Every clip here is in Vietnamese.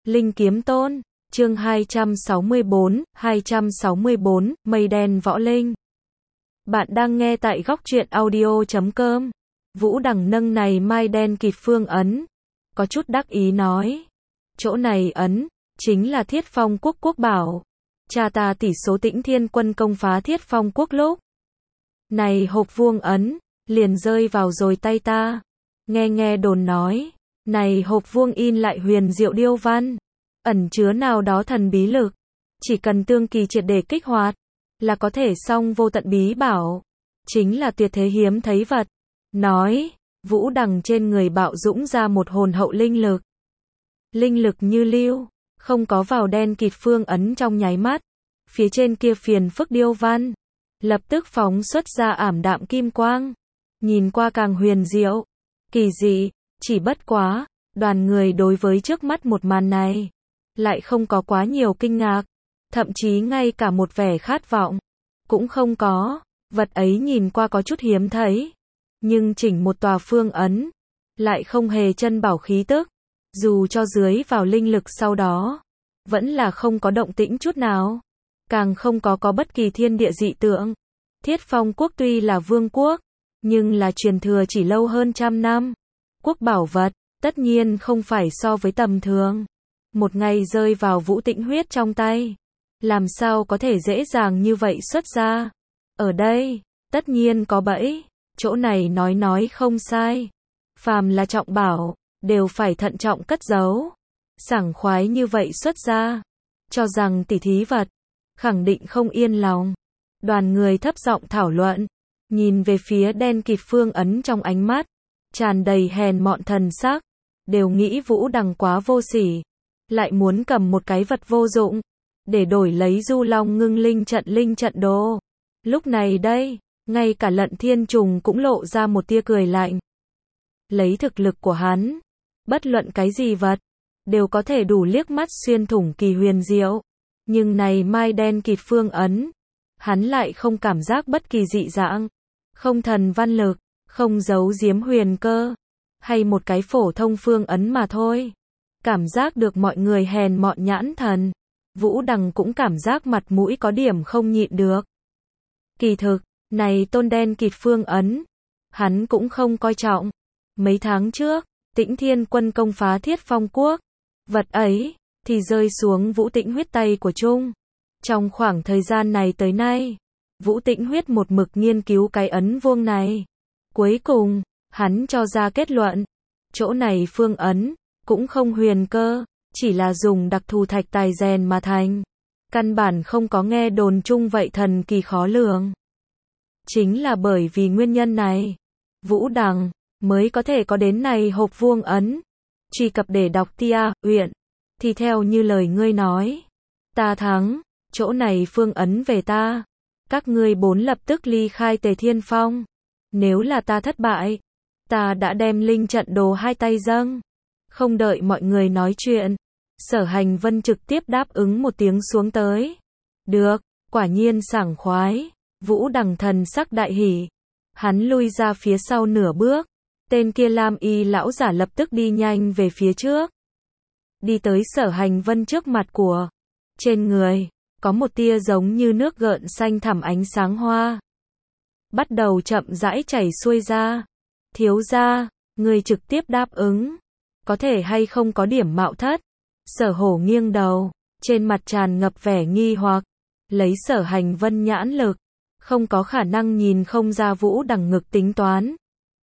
Linh Kiếm Tôn, chương 264, Mây Đen Võ Linh. Bạn đang nghe tại góc truyện audio.com. Vũ Đằng nâng này mai đen kịt phương ấn, có chút đắc ý nói. Chỗ này ấn, chính là Thiết Phong quốc quốc bảo. Cha ta tỷ số Tĩnh Thiên quân công phá Thiết Phong quốc lúc. Này hộp vuông ấn, liền rơi vào rồi tay ta. Nghe đồn nói, này hộp vuông in lại huyền diệu điêu văn, ẩn chứa nào đó thần bí lực. Chỉ cần tương kỳ triệt để kích hoạt, là có thể song vô tận bí bảo. Chính là tuyệt thế hiếm thấy vật. Nói, Vũ Đằng trên người bạo dũng ra một hồn hậu linh lực. Linh lực như lưu, không có vào đen kịt phương ấn trong nháy mắt. Phía trên kia phiền phức điêu văn, lập tức phóng xuất ra ảm đạm kim quang. Nhìn qua càng huyền diệu, kỳ dị, chỉ bất quá, đoàn người đối với trước mắt một màn này, lại không có quá nhiều kinh ngạc, thậm chí ngay cả một vẻ khát vọng, cũng không có, vật ấy nhìn qua có chút hiếm thấy, nhưng chỉnh một tòa phương ấn, lại không hề chân bảo khí tức, dù cho dưới vào linh lực sau đó, vẫn là không có động tĩnh chút nào, càng không có bất kỳ thiên địa dị tượng. Thiết Phong quốc tuy là vương quốc, nhưng là truyền thừa chỉ lâu hơn 100 năm. Quốc bảo vật, tất nhiên không phải so với tầm thường. Một ngày rơi vào Vũ Tĩnh huyết trong tay, làm sao có thể dễ dàng như vậy xuất ra. Ở đây, tất nhiên có bẫy, chỗ này nói không sai. Phàm là trọng bảo, đều phải thận trọng cất giấu. Sảng khoái như vậy xuất ra, cho rằng tỉ thí vật, khẳng định không yên lòng. Đoàn người thấp giọng thảo luận, nhìn về phía đen kịt phương ấn trong ánh mắt, tràn đầy hèn mọn thần sắc, đều nghĩ Vũ Đằng quá vô sỉ, lại muốn cầm một cái vật vô dụng, để đổi lấy Du Long ngưng linh trận đồ. Lúc này đây, ngay cả Lận Thiên Trùng cũng lộ ra một tia cười lạnh. Lấy thực lực của hắn, bất luận cái gì vật, đều có thể đủ liếc mắt xuyên thủng kỳ huyền diệu. Nhưng này mai đen kịt phương ấn, hắn lại không cảm giác bất kỳ dị dạng, không thần văn lực, không giấu giếm huyền cơ, hay một cái phổ thông phương ấn mà thôi. Cảm giác được mọi người hèn mọn nhãn thần, Vũ Đằng cũng cảm giác mặt mũi có điểm không nhịn được. Kỳ thực, này tôn đen kịt phương ấn, hắn cũng không coi trọng. Mấy tháng trước, Tĩnh Thiên quân công phá Thiết Phong quốc, vật ấy, thì rơi xuống Vũ Tĩnh huyết tay của Trung. Trong khoảng thời gian này tới nay, Vũ Tĩnh huyết một mực nghiên cứu cái ấn vuông này. Cuối cùng, hắn cho ra kết luận, chỗ này phương ấn, cũng không huyền cơ, chỉ là dùng đặc thù thạch tài rèn mà thành. Căn bản không có nghe đồn chung vậy thần kỳ khó lường. Chính là bởi vì nguyên nhân này, Vũ Đằng mới có thể có đến này hộp vuông ấn. Truy cập để đọc Tia, Uyển, thì theo như lời ngươi nói, ta thắng, chỗ này phương ấn về ta. Các ngươi 4 lập tức ly khai Tề Thiên Phong. Nếu là ta thất bại, ta đã đem linh trận đồ 2 tay dâng. Không đợi mọi người nói chuyện, Sở Hành Vân trực tiếp đáp ứng một tiếng xuống tới. Được, quả nhiên sảng khoái. Vũ Đằng thần sắc đại hỉ. Hắn lui ra phía sau nửa bước. Tên kia lam y lão giả lập tức đi nhanh về phía trước. Đi tới Sở Hành Vân trước mặt của. Trên người, có một tia giống như nước gợn xanh thẳm ánh sáng hoa. Bắt đầu chậm rãi chảy xuôi ra. Thiếu gia, người trực tiếp đáp ứng. Có thể hay không có điểm mạo thất. Sở Hổ nghiêng đầu, trên mặt tràn ngập vẻ nghi hoặc. Lấy Sở Hành Vân nhãn lực, không có khả năng nhìn không ra Vũ Đằng ngực tính toán.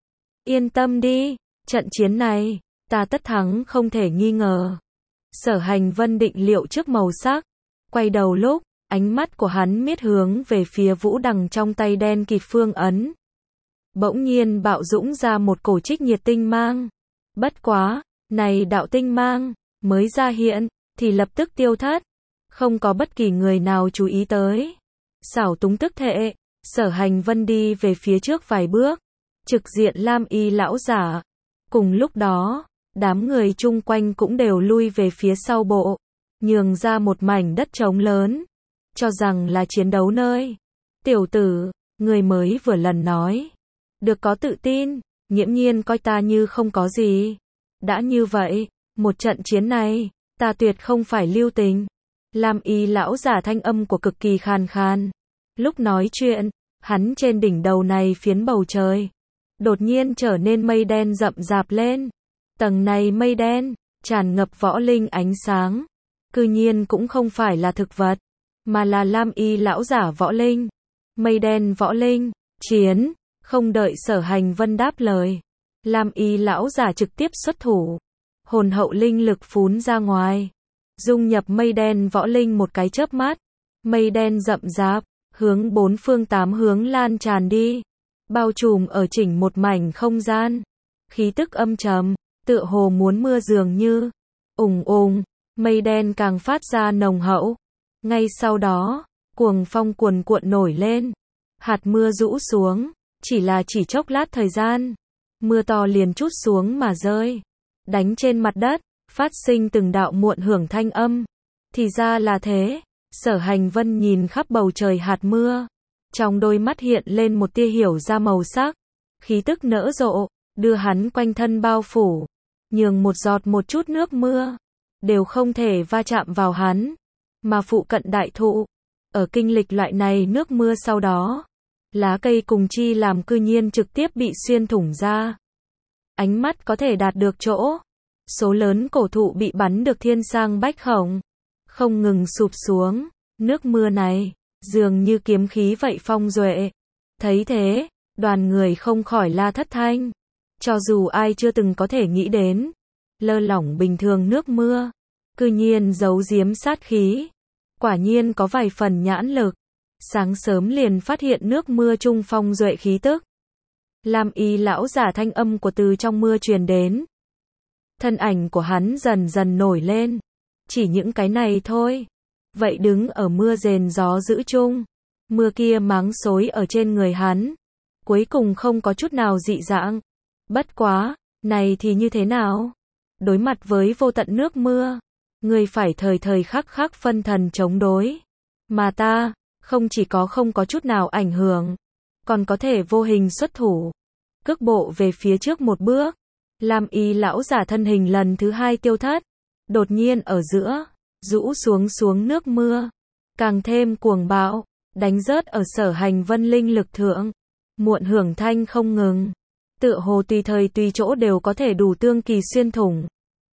Yên tâm đi, trận chiến này, ta tất thắng không thể nghi ngờ. Sở Hành Vân định liệu trước màu sắc, quay đầu lúc, ánh mắt của hắn miết hướng về phía Vũ Đằng trong tay đen kịt phương ấn. Bỗng nhiên bạo dũng ra một cổ trích nhiệt tinh mang. Bất quá, này đạo tinh mang, mới ra hiện, thì lập tức tiêu thất. Không có bất kỳ người nào chú ý tới. Xảo túng tức thệ, Sở Hành Vân đi về phía trước vài bước, trực diện lam y lão giả. Cùng lúc đó, đám người chung quanh cũng đều lui về phía sau bộ, nhường ra một mảnh đất trống lớn, cho rằng là chiến đấu nơi. Tiểu tử, người mới vừa lần nói, được có tự tin, nghiễm nhiên coi ta như không có gì. Đã như vậy, một trận chiến này, Ta tuyệt không phải lưu tình. Lam Y lão giả thanh âm của cực kỳ khàn khàn. Lúc nói chuyện, hắn trên đỉnh đầu này phiến bầu trời đột nhiên trở nên mây đen rậm rạp lên. Tầng này mây đen tràn ngập võ linh ánh sáng, cư nhiên cũng không phải là thực vật, mà là Lam Y lão giả võ linh. Mây đen võ linh, chiến. Không đợi Sở Hành Vân đáp lời, Lam Y lão giả trực tiếp xuất thủ, hồn hậu linh lực phún ra ngoài, dung nhập mây đen võ linh một cái chớp mắt, mây đen rậm rạp, hướng bốn phương tám hướng lan tràn đi, bao trùm ở chỉnh một mảnh không gian. Khí tức âm trầm, tựa hồ muốn mưa dường như. Ùng ùng, mây đen càng phát ra nồng hậu. Ngay sau đó, cuồng phong cuồn cuộn nổi lên, hạt mưa rũ xuống, chỉ chốc lát thời gian, mưa to liền trút xuống mà rơi, đánh trên mặt đất, phát sinh từng đạo muộn hưởng thanh âm. Thì ra là thế. Sở Hành Vân nhìn khắp bầu trời hạt mưa, trong đôi mắt hiện lên một tia hiểu ra màu sắc, khí tức nở rộ, đưa hắn quanh thân bao phủ, nhường một giọt một chút nước mưa đều không thể va chạm vào hắn, mà phụ cận đại thụ, ở kinh lịch loại này nước mưa sau đó, lá cây cùng chi làm cư nhiên trực tiếp bị xuyên thủng ra. Ánh mắt có thể đạt được chỗ, số lớn cổ thụ bị bắn được thiên sang bách khổng, không ngừng sụp xuống. Nước mưa này dường như kiếm khí vậy phong duệ. Thấy thế, đoàn người không khỏi la thất thanh. Cho dù ai chưa từng có thể nghĩ đến, lơ lỏng bình thường nước mưa, cư nhiên giấu giếm sát khí, quả nhiên có vài phần nhãn lực. Sáng sớm liền phát hiện nước mưa trung phong duệ khí tức. Lam Y lão giả thanh âm của từ trong mưa truyền đến. Thân ảnh của hắn dần dần nổi lên. Chỉ những cái này thôi. Vậy đứng ở mưa rền gió dữ chung, mưa kia máng xối ở trên người hắn, cuối cùng không có chút nào dị dạng. Bất quá, này thì như thế nào? Đối mặt với vô tận nước mưa, người phải thời thời khắc khắc phân thần chống đối. Mà ta, không chỉ có không có chút nào ảnh hưởng, còn có thể vô hình xuất thủ, cước bộ về phía trước một bước. Lam Y lão giả thân hình lần thứ hai tiêu thất, đột nhiên ở giữa, rũ xuống nước mưa, càng thêm cuồng bạo, đánh rớt ở Sở Hành Vân linh lực thượng, muộn hưởng thanh không ngừng, tựa hồ tùy thời tùy chỗ đều có thể đủ tương kỳ xuyên thủng.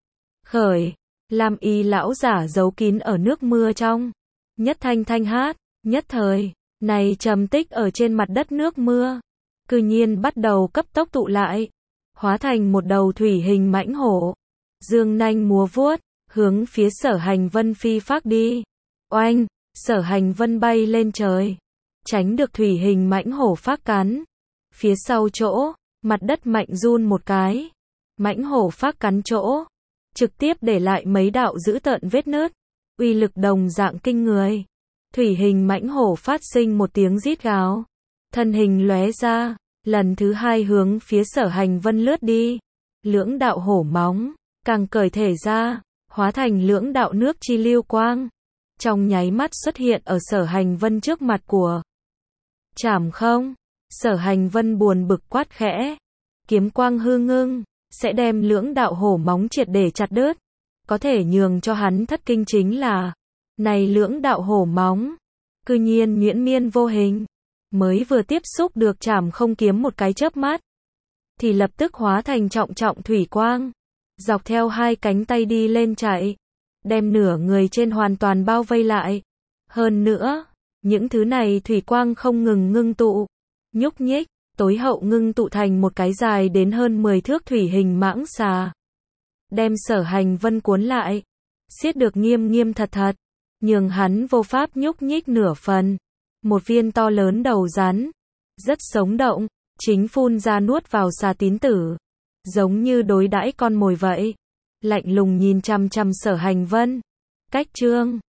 Khởi, Lam Y lão giả giấu kín ở nước mưa trong, nhất thanh thanh hát, nhất thời, này trầm tích ở trên mặt đất nước mưa, cư nhiên bắt đầu cấp tốc tụ lại, hóa thành một đầu thủy hình mãnh hổ, dương nanh múa vuốt, hướng phía Sở Hành Vân phi phác đi. Oanh, Sở Hành Vân bay lên trời, tránh được thủy hình mãnh hổ phác cắn. Phía sau chỗ, mặt đất mạnh run một cái, mãnh hổ phác cắn chỗ, trực tiếp để lại mấy đạo dữ tợn vết nứt, uy lực đồng dạng kinh người. Thủy hình mãnh hổ phát sinh một tiếng rít gào, thân hình lóe ra, lần thứ hai hướng phía Sở Hành Vân lướt đi. Lưỡng đạo hổ móng, càng cởi thể ra, hóa thành lưỡng đạo nước chi lưu quang, trong nháy mắt xuất hiện ở Sở Hành Vân trước mặt của. Chảm không? Sở Hành Vân buồn bực quát khẽ, kiếm quang hư ngưng, sẽ đem lưỡng đạo hổ móng triệt để chặt đứt. Có thể nhường cho hắn thất kinh chính là, này lưỡng đạo hổ móng, cư nhiên nhuyễn miên vô hình, mới vừa tiếp xúc được chảm không kiếm một cái chớp mắt, thì lập tức hóa thành trọng trọng thủy quang, dọc theo hai cánh tay đi lên chạy, đem nửa người trên hoàn toàn bao vây lại. Hơn nữa, những thứ này thủy quang không ngừng ngưng tụ, nhúc nhích, tối hậu ngưng tụ thành một cái dài đến hơn 10 thước thủy hình mãng xà, đem Sở Hành Vân cuốn lại, siết được nghiêm nghiêm thật thật, nhường hắn vô pháp nhúc nhích nửa phần. Một viên to lớn đầu rắn, rất sống động, chính phun ra nuốt vào xà tín tử, giống như đối đãi con mồi vậy, lạnh lùng nhìn chằm chằm Sở Hành Vân. Cách chương